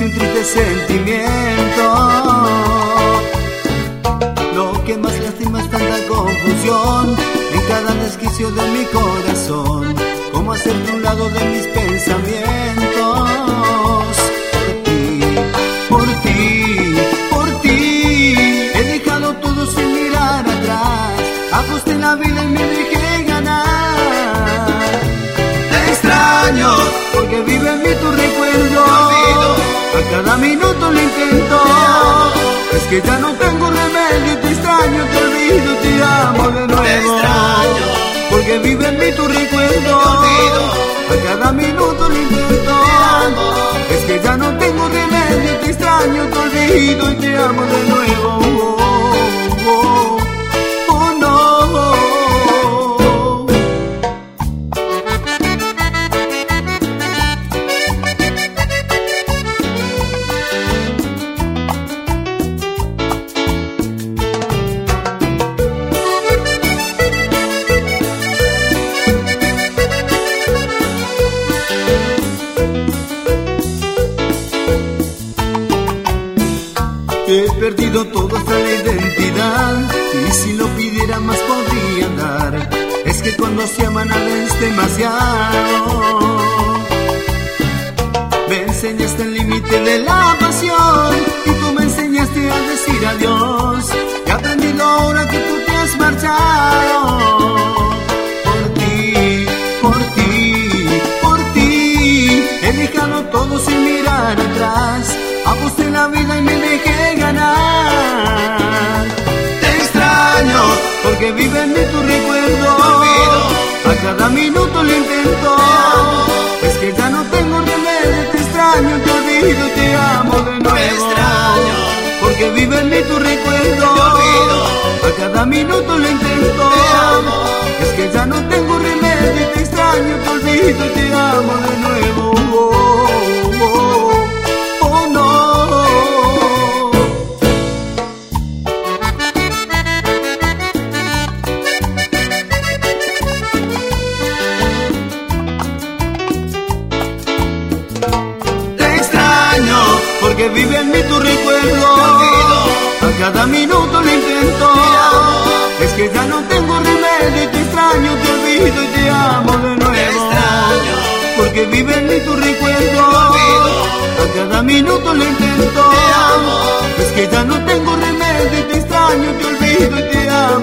y un triste sentimiento. Lo que más lastima es tanta confusión en cada desquicio de mi corazón. Cómo hacerte un lado de mis pensamientos. Por ti, por ti he dejado todo sin mirar atrás. Aposté la vida y me dejé ganar. Te extraño porque vive en mí tu recuerdo. A cada minuto lo intento. Es que ya no tengo remedio. Te extraño, te olvido, te amo de nuevo. Te extraño porque vive en mí tu recuerdo. A cada minuto lo intento. Es que ya no tengo remedio. Te extraño, te olvido y te amo de nuevo. Oh, no. He perdido todo hasta la identidad, y si lo pidiera más podría dar. Es que cuando se aman a veces demasiado. Me enseñaste el límite de la pasión, y tú me enseñaste a decir adiós. He aprendido ahora que tú te has marchado. Por ti, por ti, por ti he dejado todo sin mirar atrás. Aposté la vida y me dejé ganar. Te extraño porque vive en mí tu recuerdo. A cada minuto lo intento. Es que ya no tengo remedio. Te extraño, te olvido y te amo de nuevo. Te extraño porque vive en mí tu recuerdo. A cada minuto lo intento. Es que ya no tengo remedio. Te extraño, te olvido y te amo de nuevo. Porque vive en mí tu recuerdo. A cada minuto lo intento. Es que ya no tengo remedio. Te extraño, te olvido y te amo de nuevo. Porque vive en mí tu recuerdo. A cada minuto lo intento. Es que ya no tengo remedio. Te extraño, te olvido y te amo.